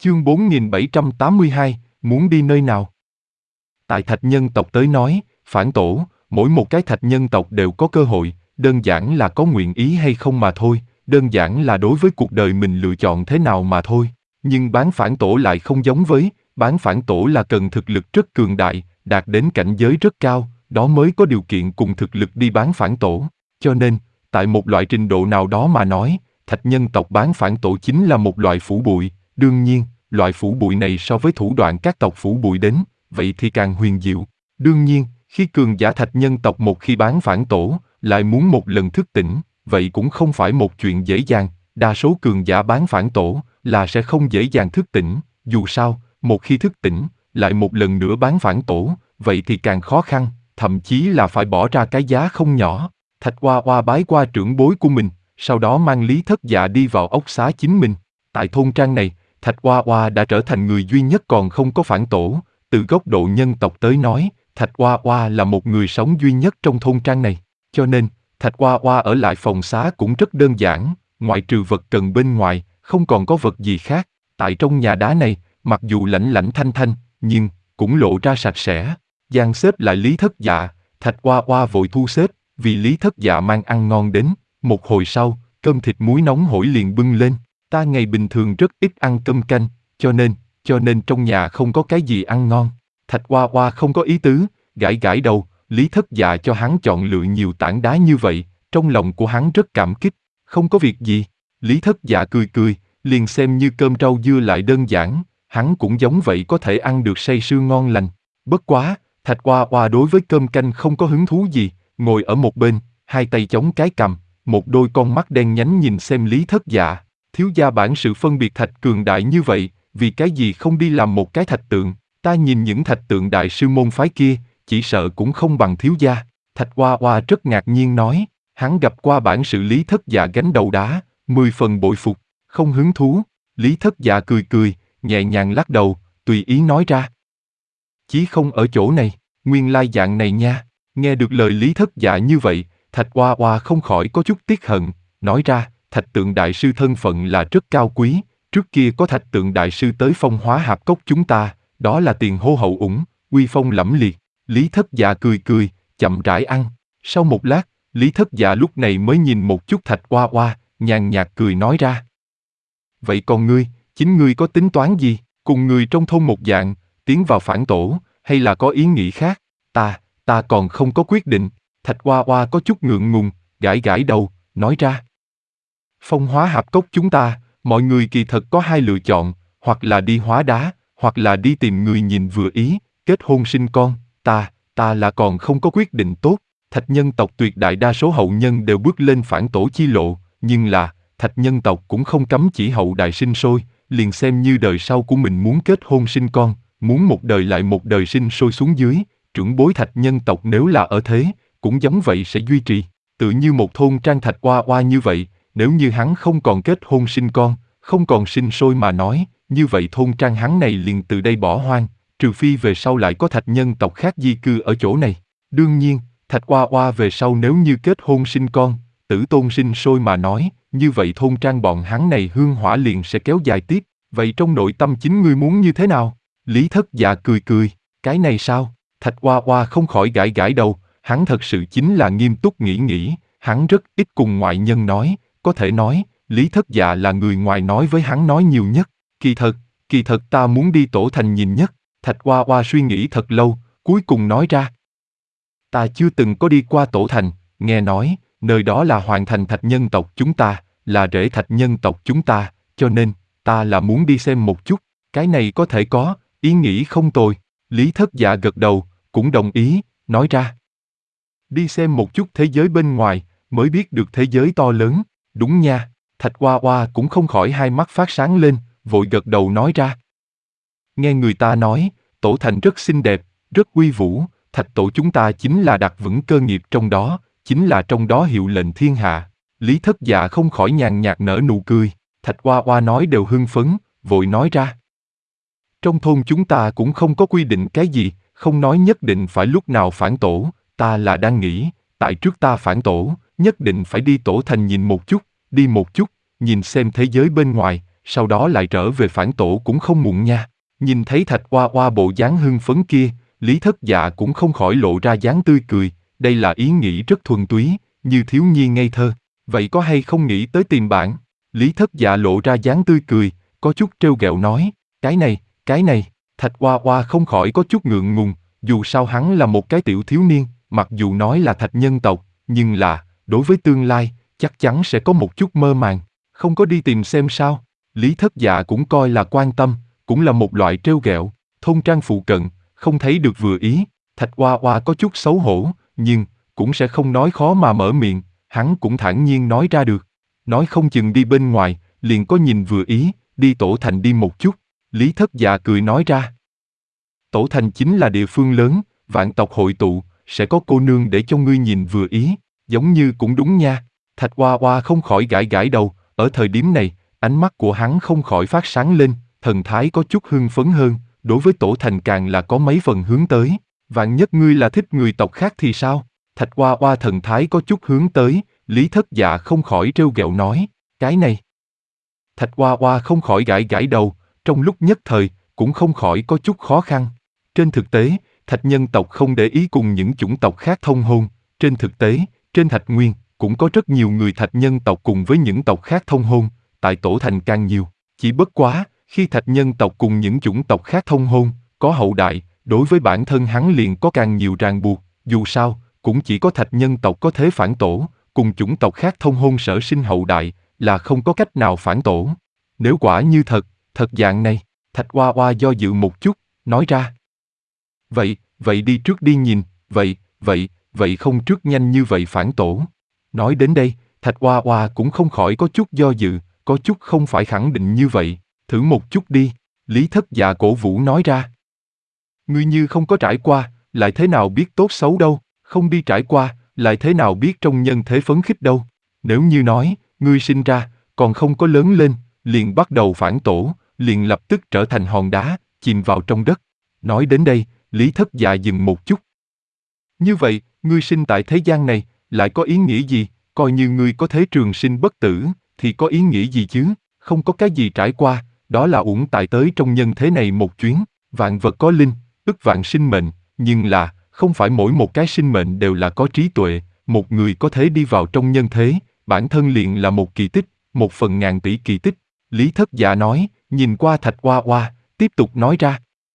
Chương 4782, muốn đi nơi nào? Tại thạch nhân tộc tới nói, phản tổ, mỗi một cái thạch nhân tộc đều có cơ hội, đơn giản là có nguyện ý hay không mà thôi, đơn giản là đối với cuộc đời mình lựa chọn thế nào mà thôi. Nhưng bán phản tổ lại không giống với, bán phản tổ là cần thực lực rất cường đại, đạt đến cảnh giới rất cao, đó mới có điều kiện cùng thực lực đi bán phản tổ. Cho nên, tại một loại trình độ nào đó mà nói, thạch nhân tộc bán phản tổ chính là một loại phủ bụi, đương nhiên, loại phủ bụi này so với thủ đoạn các tộc phủ bụi đến, vậy thì càng huyền diệu. Đương nhiên, khi cường giả thạch nhân tộc một khi bán phản tổ, lại muốn một lần thức tỉnh, vậy cũng không phải một chuyện dễ dàng, đa số cường giả bán phản tổ là sẽ không dễ dàng thức tỉnh, dù sao, một khi thức tỉnh, lại một lần nữa bán phản tổ, vậy thì càng khó khăn, thậm chí là phải bỏ ra cái giá không nhỏ. Thạch Hoa Hoa bái qua trưởng bối của mình, sau đó mang Lý Thất Dạ đi vào ốc xá chính mình. Tại thôn trang này, Thạch Hoa Hoa đã trở thành người duy nhất còn không có phản tổ. Từ góc độ nhân tộc tới nói, Thạch Hoa Hoa là một người sống duy nhất trong thôn trang này. Cho nên, Thạch Hoa Hoa ở lại phòng xá cũng rất đơn giản, ngoại trừ vật cần bên ngoài, không còn có vật gì khác. Tại trong nhà đá này, mặc dù lạnh lạnh thanh thanh, nhưng cũng lộ ra sạch sẽ. Dàn xếp lại Lý Thất Dạ, Thạch Hoa Hoa vội thu xếp, vì Lý Thất Dạ mang ăn ngon đến. Một hồi sau, cơm thịt muối nóng hổi liền bưng lên. Ta ngày bình thường rất ít ăn cơm canh, cho nên trong nhà không có cái gì ăn ngon. Thạch Hoa Hoa không có ý tứ, gãi gãi đầu, Lý Thất Dạ cho hắn chọn lựa nhiều tảng đá như vậy, trong lòng của hắn rất cảm kích. Không có việc gì. Lý Thất Dạ cười cười, liền xem như cơm rau dưa lại đơn giản, hắn cũng giống vậy có thể ăn được say sưa ngon lành. Bất quá, Thạch Hoa Hoa đối với cơm canh không có hứng thú gì, ngồi ở một bên, hai tay chống cái cằm, một đôi con mắt đen nhánh nhìn xem Lý Thất Dạ. Thiếu gia bản sự phân biệt thạch cường đại như vậy, vì cái gì không đi làm một cái thạch tượng? Ta nhìn những thạch tượng đại sư môn phái kia, chỉ sợ cũng không bằng thiếu gia. Thạch Hoa Hoa rất ngạc nhiên nói, hắn gặp qua bản sự Lý Thất Dạ gánh đầu đá, 10 phần bội phục, không hứng thú. Lý Thất Dạ cười cười, nhẹ nhàng lắc đầu, tùy ý nói ra. Chí không ở chỗ này, nguyên lai dạng này nha. Nghe được lời Lý Thất Dạ như vậy, Thạch Hoa Hoa không khỏi có chút tiếc hận, nói ra, thạch tượng đại sư thân phận là rất cao quý, trước kia có thạch tượng đại sư tới Phong Hóa Hạp Cốc chúng ta, đó là tiền hô hậu ủng, uy phong lẫm liệt. Lý Thất Dạ cười cười, chậm rãi ăn. Sau một lát, Lý Thất Dạ lúc này mới nhìn một chút Thạch Hoa Hoa, nhàn nhạt cười nói ra. Vậy còn ngươi, chính ngươi có tính toán gì, cùng người trong thôn một dạng, tiến vào phản tổ, hay là có ý nghĩ khác? Ta còn không có quyết định. Thạch Hoa Hoa có chút ngượng ngùng, gãi gãi đầu, nói ra. Phong Hóa Hạp Cốc chúng ta, mọi người kỳ thật có hai lựa chọn, hoặc là đi hóa đá, hoặc là đi tìm người nhìn vừa ý, kết hôn sinh con. Ta là còn không có quyết định tốt. Thạch nhân tộc tuyệt đại đa số hậu nhân đều bước lên phản tổ chi lộ, nhưng là, thạch nhân tộc cũng không cấm chỉ hậu đại sinh sôi, liền xem như đời sau của mình muốn kết hôn sinh con, muốn một đời lại một đời sinh sôi xuống dưới, trưởng bối thạch nhân tộc nếu là ở thế, cũng giống vậy sẽ duy trì. Tự như một thôn trang Thạch Hoa Hoa như vậy, nếu như hắn không còn kết hôn sinh con, không còn sinh sôi mà nói, như vậy thôn trang hắn này liền từ đây bỏ hoang, trừ phi về sau lại có thạch nhân tộc khác di cư ở chỗ này. Đương nhiên, Thạch Hoa Hoa về sau nếu như kết hôn sinh con, tử tôn sinh sôi mà nói, như vậy thôn trang bọn hắn này hương hỏa liền sẽ kéo dài tiếp. Vậy trong nội tâm chính ngươi muốn như thế nào? Lý Thất Dạ cười cười, cái này sao? Thạch Hoa Hoa không khỏi gãi gãi đầu, hắn thật sự chính là nghiêm túc nghĩ, hắn rất ít cùng ngoại nhân nói, có thể nói, Lý Thất Dạ là người ngoài nói với hắn nói nhiều nhất. Kỳ thật ta muốn đi Tổ Thành nhìn nhất. Thạch Hoa Hoa suy nghĩ thật lâu, cuối cùng nói ra. Ta chưa từng có đi qua Tổ Thành, nghe nói, nơi đó là hoàng thành thạch nhân tộc chúng ta, là rễ thạch nhân tộc chúng ta, cho nên, ta là muốn đi xem một chút, cái này có thể có, ý nghĩ không tồi. Lý Thất Dạ gật đầu, cũng đồng ý, nói ra. Đi xem một chút thế giới bên ngoài, mới biết được thế giới to lớn, đúng nha. Thạch Hoa Hoa cũng không khỏi hai mắt phát sáng lên, vội gật đầu nói ra. Nghe người ta nói, Tổ Thành rất xinh đẹp, rất uy vũ, thạch tổ chúng ta chính là đặt vững cơ nghiệp trong đó, chính là trong đó hiệu lệnh thiên hạ. Lý Thất Dạ không khỏi nhàn nhạt nở nụ cười, Thạch Hoa Hoa nói đều hưng phấn, vội nói ra. Trong thôn chúng ta cũng không có quy định cái gì, không nói nhất định phải lúc nào phản tổ, ta là đang nghĩ, tại trước ta phản tổ, nhất định phải đi Tổ Thành nhìn một chút, đi một chút, nhìn xem thế giới bên ngoài, sau đó lại trở về phản tổ cũng không muộn nha. Nhìn thấy Thạch Oa Oa bộ dáng hưng phấn kia, Lý Thất Dạ cũng không khỏi lộ ra dáng tươi cười, đây là ý nghĩ rất thuần túy, như thiếu nhi ngây thơ. Vậy có hay không nghĩ tới tìm bạn? Lý Thất Dạ lộ ra dáng tươi cười, có chút trêu ghẹo nói, cái này, Thạch Oa Oa không khỏi có chút ngượng ngùng, dù sao hắn là một cái tiểu thiếu niên, mặc dù nói là thạch nhân tộc, nhưng là, đối với tương lai, chắc chắn sẽ có một chút mơ màng, không có đi tìm xem sao. Lý Thất Dạ cũng coi là quan tâm, cũng là một loại trêu ghẹo, thôn trang phụ cận, không thấy được vừa ý, Thạch Oa Oa có chút xấu hổ, nhưng, cũng sẽ không nói khó mà mở miệng, hắn cũng thản nhiên nói ra được. Nói không chừng đi bên ngoài, liền có nhìn vừa ý, đi Tổ Thành đi một chút. Lý Thất Dạ cười nói ra. Tổ Thành chính là địa phương lớn, vạn tộc hội tụ, sẽ có cô nương để cho ngươi nhìn vừa ý, giống như cũng đúng nha. Thạch Oa Oa không khỏi gãi gãi đầu, ở thời điểm này, ánh mắt của hắn không khỏi phát sáng lên, thần thái có chút hưng phấn hơn, đối với Tổ Thành càng là có mấy phần hướng tới. Vạn nhất ngươi là thích người tộc khác thì sao? Thạch Oa Oa thần thái có chút hướng tới, Lý Thất Dạ không khỏi trêu ghẹo nói, cái này. Thạch Oa Oa không khỏi gãi gãi đầu, trong lúc nhất thời, cũng không khỏi có chút khó khăn. Trên thực tế, thạch nhân tộc không để ý cùng những chủng tộc khác thông hôn, trên thực tế, trên Thạch Nguyên, cũng có rất nhiều người thạch nhân tộc cùng với những tộc khác thông hôn, tại Tổ Thành càng nhiều. Chỉ bất quá, khi thạch nhân tộc cùng những chủng tộc khác thông hôn, có hậu đại, đối với bản thân hắn liền có càng nhiều ràng buộc, dù sao, cũng chỉ có thạch nhân tộc có thể phản tổ, cùng chủng tộc khác thông hôn sở sinh hậu đại, là không có cách nào phản tổ. Nếu quả như thật dạng này, Thạch Oa Oa do dự một chút, nói ra. Vậy đi trước đi nhìn, vậy không trước nhanh như vậy phản tổ. Nói đến đây, Thạch Oa Oa cũng không khỏi có chút do dự, có chút không phải khẳng định như vậy, thử một chút đi, Lý Thất Dạ cổ vũ nói ra. Ngươi như không có trải qua, lại thế nào biết tốt xấu đâu, không đi trải qua, lại thế nào biết trong nhân thế phấn khích đâu. Nếu như nói, ngươi sinh ra, còn không có lớn lên, liền bắt đầu phản tổ, liền lập tức trở thành hòn đá, chìm vào trong đất. Nói đến đây, Lý Thất Dạ dừng một chút. Như vậy, ngươi sinh tại thế gian này, lại có ý nghĩa gì? Coi như ngươi có thế trường sinh bất tử, thì có ý nghĩa gì chứ? Không có cái gì trải qua, đó là uổng tại tới trong nhân thế này một chuyến. Vạn vật có linh, ức vạn sinh mệnh, nhưng là, không phải mỗi một cái sinh mệnh đều là có trí tuệ. Một người có thể đi vào trong nhân thế, bản thân liền là một kỳ tích, một phần ngàn tỷ kỳ tích. Lý Thất Dạ nói, nhìn qua Thạch Oa Oa, tiếp tục nói ra.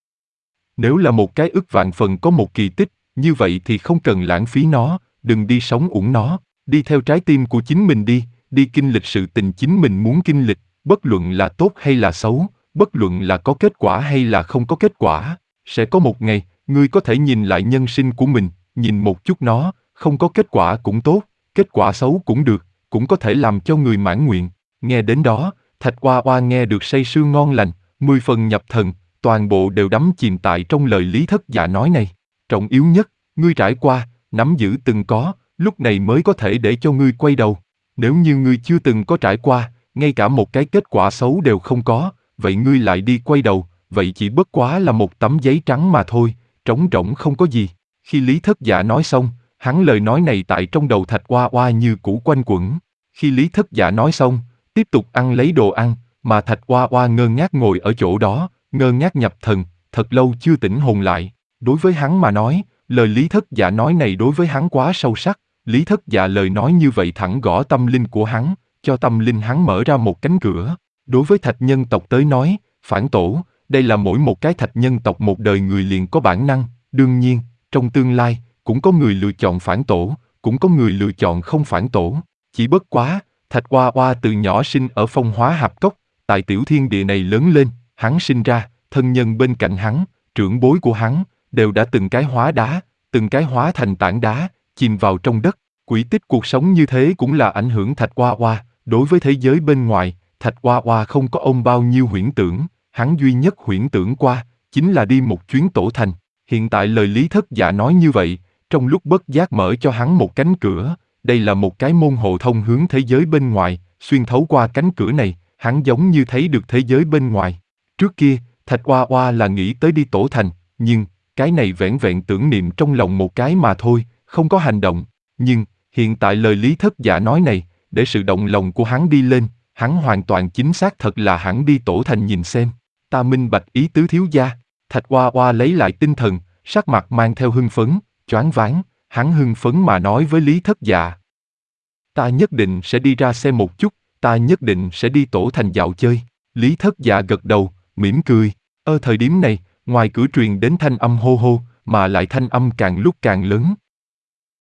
Nếu là một cái ức vạn phần có một kỳ tích, như vậy thì không cần lãng phí nó, đừng đi sống uổng nó, đi theo trái tim của chính mình đi kinh lịch sự tình chính mình muốn kinh lịch, bất luận là tốt hay là xấu, bất luận là có kết quả hay là không có kết quả. Sẽ có một ngày, ngươi có thể nhìn lại nhân sinh của mình, nhìn một chút nó, không có kết quả cũng tốt, kết quả xấu cũng được, cũng có thể làm cho người mãn nguyện. Nghe đến đó, Thạch Oa Oa nghe được say sưa ngon lành, 10 phần nhập thần, toàn bộ đều đắm chìm tại trong lời Lý Thất Dạ nói này. Trọng yếu nhất, ngươi trải qua, nắm giữ từng có, lúc này mới có thể để cho ngươi quay đầu. Nếu như ngươi chưa từng có trải qua, ngay cả một cái kết quả xấu đều không có, vậy ngươi lại đi quay đầu, vậy chỉ bất quá là một tấm giấy trắng mà thôi, trống rỗng không có gì. Khi Lý Thất Dạ nói xong, hắn lời nói này tại trong đầu Thạch Oa Oa như cũ quanh quẩn. Khi Lý Thất Dạ nói xong, tiếp tục ăn lấy đồ ăn, mà Thạch Oa Oa ngơ ngác ngồi ở chỗ đó, ngơ ngác nhập thần, thật lâu chưa tỉnh hồn lại. Đối với hắn mà nói, lời Lý Thất Dạ nói này đối với hắn quá sâu sắc. Lý Thất Dạ lời nói như vậy thẳng gõ tâm linh của hắn, cho tâm linh hắn mở ra một cánh cửa. Đối với thạch nhân tộc tới nói, phản tổ, đây là mỗi một cái thạch nhân tộc một đời người liền có bản năng. Đương nhiên, trong tương lai, cũng có người lựa chọn phản tổ, cũng có người lựa chọn không phản tổ. Chỉ bất quá, Thạch Oa Oa từ nhỏ sinh ở Phong Hóa Hạp Cốc, tại tiểu thiên địa này lớn lên, hắn sinh ra, thân nhân bên cạnh hắn, trưởng bối của hắn, đều đã từng cái hóa đá, từng cái hóa thành tảng đá, chìm vào trong đất. Quỹ tích cuộc sống như thế cũng là ảnh hưởng Thạch Oa Oa. Đối với thế giới bên ngoài, Thạch Oa Oa không có ôm bao nhiêu huyễn tưởng, hắn duy nhất huyễn tưởng qua, chính là đi một chuyến Tổ Thành. Hiện tại lời Lý Thất Dạ nói như vậy, trong lúc bất giác mở cho hắn một cánh cửa, đây là một cái môn hộ thông hướng thế giới bên ngoài, xuyên thấu qua cánh cửa này, hắn giống như thấy được thế giới bên ngoài. Trước kia, Thạch Oa Oa là nghĩ tới đi Tổ Thành, nhưng, cái này vẻn vẹn tưởng niệm trong lòng một cái mà thôi, không có hành động. Nhưng, hiện tại lời Lý Thất Dạ nói này, để sự động lòng của hắn đi lên, Hắn hoàn toàn chính xác, thật là hẳn đi Tổ Thành nhìn xem. Ta minh bạch ý tứ thiếu gia. Thạch Oa Oa lấy lại tinh thần, sắc mặt mang theo hưng phấn, choáng váng, hắn hưng phấn mà nói với Lý Thất Dạ. Ta nhất định sẽ đi ra xem một chút, ta nhất định sẽ đi Tổ Thành dạo chơi. Lý Thất Dạ gật đầu, mỉm cười. Thời điểm này, ngoài cửa truyền đến thanh âm hô hô, mà lại thanh âm càng lúc càng lớn.